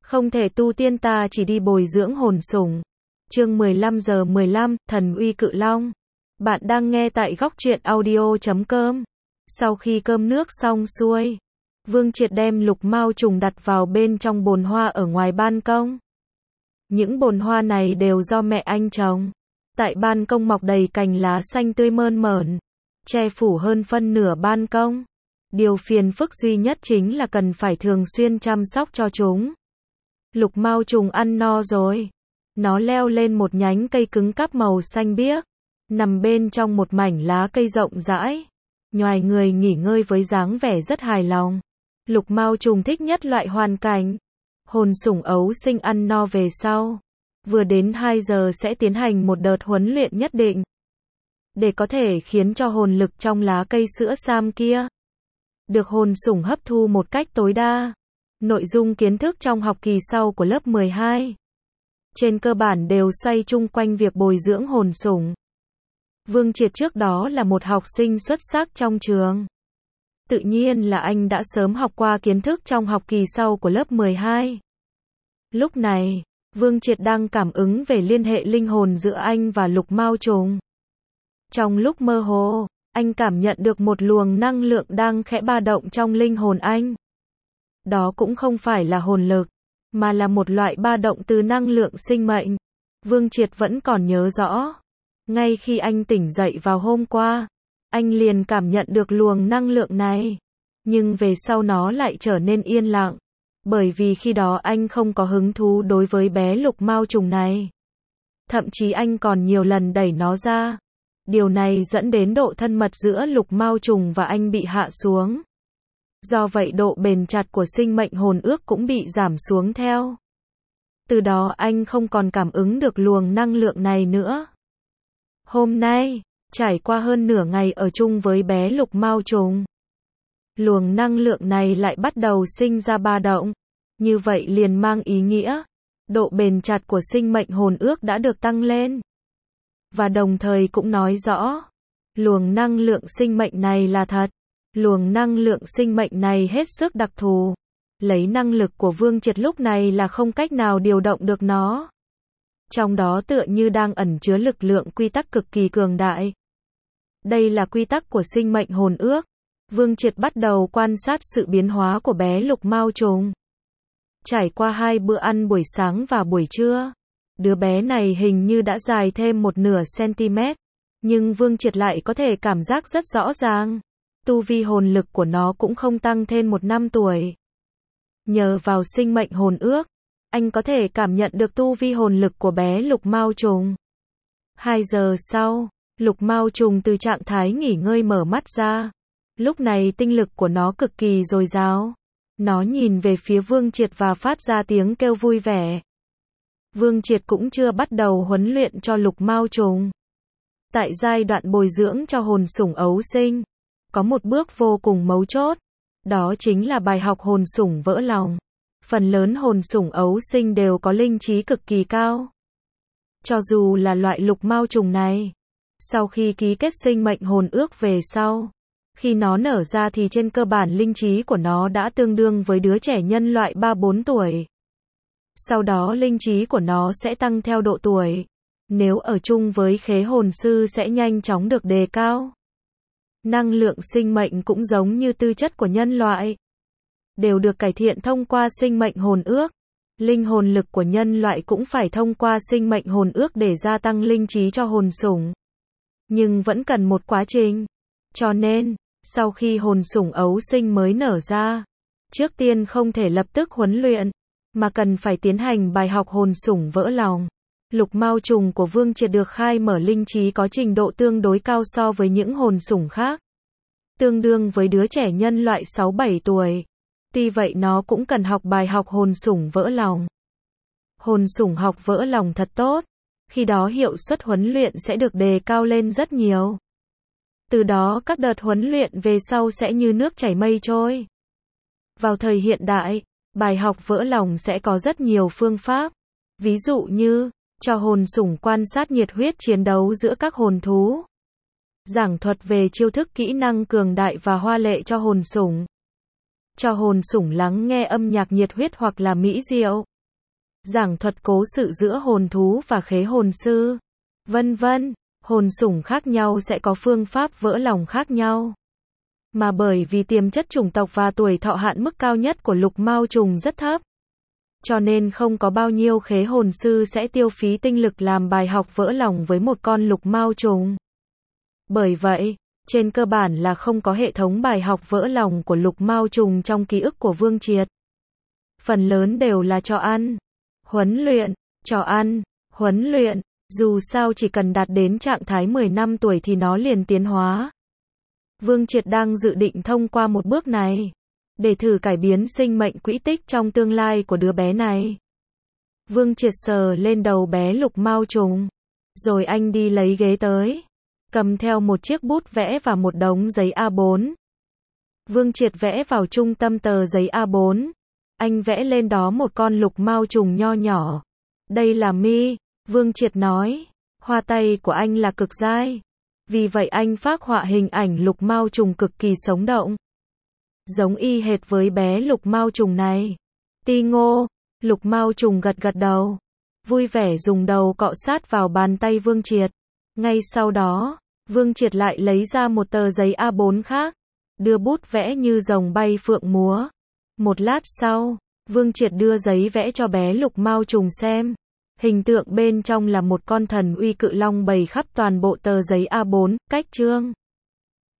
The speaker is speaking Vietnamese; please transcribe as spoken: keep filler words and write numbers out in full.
Không thể tu tiên ta chỉ đi bồi dưỡng hồn sủng. Chương mười lăm giờ mười lăm, Thần uy cự long. Bạn đang nghe tại góc truyện audio chấm com. Sau khi cơm nước xong xuôi, Vương Triệt đem lục mao trùng đặt vào bên trong bồn hoa ở ngoài ban công. Những bồn hoa này đều do mẹ anh trồng. Tại ban công mọc đầy cành lá xanh tươi mơn mởn, che phủ hơn phân nửa ban công. Điều phiền phức duy nhất chính là cần phải thường xuyên chăm sóc cho chúng. Lục mao trùng ăn no rồi. Nó leo lên một nhánh cây cứng cáp màu xanh biếc, nằm bên trong một mảnh lá cây rộng rãi, nhoài người nghỉ ngơi với dáng vẻ rất hài lòng. Lục mao trùng thích nhất loại hoàn cảnh. Hồn sủng ấu sinh ăn no về sau, vừa đến hai giờ sẽ tiến hành một đợt huấn luyện nhất định, để có thể khiến cho hồn lực trong lá cây sữa sam kia được hồn sủng hấp thu một cách tối đa. Nội dung kiến thức trong học kỳ sau của lớp mười hai trên cơ bản đều xoay chung quanh việc bồi dưỡng hồn sủng. Vương Triệt trước đó là một học sinh xuất sắc trong trường. Tự nhiên là anh đã sớm học qua kiến thức trong học kỳ sau của lớp mười hai. Lúc này, Vương Triệt đang cảm ứng về liên hệ linh hồn giữa anh và lục mao trùng. Trong lúc mơ hồ, anh cảm nhận được một luồng năng lượng đang khẽ ba động trong linh hồn anh. Đó cũng không phải là hồn lực, mà là một loại ba động từ năng lượng sinh mệnh. Vương Triệt vẫn còn nhớ rõ. Ngay khi anh tỉnh dậy vào hôm qua, anh liền cảm nhận được luồng năng lượng này. Nhưng về sau nó lại trở nên yên lặng. Bởi vì khi đó anh không có hứng thú đối với bé lục mao trùng này. Thậm chí anh còn nhiều lần đẩy nó ra. Điều này dẫn đến độ thân mật giữa lục mao trùng và anh bị hạ xuống. Do vậy độ bền chặt của sinh mệnh hồn ước cũng bị giảm xuống theo. Từ đó anh không còn cảm ứng được luồng năng lượng này nữa. Hôm nay, trải qua hơn nửa ngày ở chung với bé lục mao trùng, luồng năng lượng này lại bắt đầu sinh ra ba động. Như vậy liền mang ý nghĩa, độ bền chặt của sinh mệnh hồn ước đã được tăng lên. Và đồng thời cũng nói rõ, luồng năng lượng sinh mệnh này là thật. Luồng năng lượng sinh mệnh này hết sức đặc thù. Lấy năng lực của Vương Triệt lúc này là không cách nào điều động được nó. Trong đó tựa như đang ẩn chứa lực lượng quy tắc cực kỳ cường đại. Đây là quy tắc của sinh mệnh hồn ước. Vương Triệt bắt đầu quan sát sự biến hóa của bé lục mao trùng. Trải qua hai bữa ăn buổi sáng và buổi trưa, đứa bé này hình như đã dài thêm một nửa cm. Nhưng Vương Triệt lại có thể cảm giác rất rõ ràng. Tu vi hồn lực của nó cũng không tăng thêm một năm tuổi. Nhờ vào sinh mệnh hồn ước, anh có thể cảm nhận được tu vi hồn lực của bé lục mao trùng. Hai giờ sau, lục mao trùng từ trạng thái nghỉ ngơi mở mắt ra. Lúc này tinh lực của nó cực kỳ dồi dào. Nó nhìn về phía Vương Triệt và phát ra tiếng kêu vui vẻ. Vương Triệt cũng chưa bắt đầu huấn luyện cho lục mao trùng. Tại giai đoạn bồi dưỡng cho hồn sủng ấu sinh, có một bước vô cùng mấu chốt. Đó chính là bài học hồn sủng vỡ lòng. Phần lớn hồn sủng ấu sinh đều có linh trí cực kỳ cao. Cho dù là loại lục mao trùng này, sau khi ký kết sinh mệnh hồn ước về sau, khi nó nở ra thì trên cơ bản linh trí của nó đã tương đương với đứa trẻ nhân loại ba bốn tuổi. Sau đó linh trí của nó sẽ tăng theo độ tuổi. Nếu ở chung với khế hồn sư sẽ nhanh chóng được đề cao. Năng lượng sinh mệnh cũng giống như tư chất của nhân loại, đều được cải thiện thông qua sinh mệnh hồn ước. Linh hồn lực của nhân loại cũng phải thông qua sinh mệnh hồn ước để gia tăng linh trí cho hồn sủng. Nhưng vẫn cần một quá trình. Cho nên, sau khi hồn sủng ấu sinh mới nở ra, trước tiên không thể lập tức huấn luyện, mà cần phải tiến hành bài học hồn sủng vỡ lòng. Lục mao trùng của Vương Triệt được khai mở linh trí có trình độ tương đối cao so với những hồn sủng khác. Tương đương với đứa trẻ nhân loại sáu bảy tuổi. Tuy vậy nó cũng cần học bài học hồn sủng vỡ lòng. Hồn sủng học vỡ lòng thật tốt. Khi đó hiệu suất huấn luyện sẽ được đề cao lên rất nhiều. Từ đó các đợt huấn luyện về sau sẽ như nước chảy mây trôi. Vào thời hiện đại, bài học vỡ lòng sẽ có rất nhiều phương pháp. Ví dụ như, cho hồn sủng quan sát nhiệt huyết chiến đấu giữa các hồn thú. Giảng thuật về chiêu thức kỹ năng cường đại và hoa lệ cho hồn sủng. Cho hồn sủng lắng nghe âm nhạc nhiệt huyết hoặc là mỹ diệu. giảng thuật cố sự giữa hồn thú và khế hồn sư, vân vân. Hồn sủng khác nhau sẽ có phương pháp vỡ lòng khác nhau. Mà bởi vì tiềm chất chủng tộc và tuổi thọ hạn mức cao nhất của lục mao trùng rất thấp, cho nên không có bao nhiêu khế hồn sư sẽ tiêu phí tinh lực làm bài học vỡ lòng với một con lục mao trùng. Bởi vậy, trên cơ bản là không có hệ thống bài học vỡ lòng của lục mao trùng trong ký ức của Vương Triệt. Phần lớn đều là trò ăn, huấn luyện, trò ăn, huấn luyện, dù sao chỉ cần đạt đến trạng thái mười năm tuổi thì nó liền tiến hóa. Vương Triệt đang dự định thông qua một bước này, để thử cải biến sinh mệnh quỹ tích trong tương lai của đứa bé này. Vương Triệt sờ lên đầu bé lục mao trùng, rồi anh đi lấy ghế tới, cầm theo một chiếc bút vẽ và một đống giấy A bốn. Vương Triệt vẽ vào trung tâm tờ giấy A bốn. Anh vẽ lên đó một con lục mao trùng nho nhỏ. Đây là mi, Vương Triệt nói. Hoa tay của anh là cực dai. Vì vậy anh phác họa hình ảnh lục mao trùng cực kỳ sống động. Giống y hệt với bé lục mao trùng này. Ti ngô, lục mao trùng gật gật đầu. Vui vẻ dùng đầu cọ sát vào bàn tay Vương Triệt. Ngay sau đó, Vương Triệt lại lấy ra một tờ giấy A bốn khác, đưa bút vẽ như rồng bay phượng múa. Một lát sau, Vương Triệt đưa giấy vẽ cho bé lục mao trùng xem. Hình tượng bên trong là một con thần uy cự long bày khắp toàn bộ tờ giấy A bốn, cách chương.